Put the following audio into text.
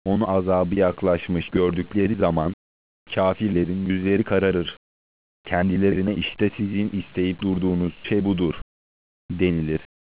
Onu azabı yaklaşmış gördükleri zaman kâfirlerin yüzleri kararır. Kendilerine işte sizin isteyip durduğunuz şey budur denilir.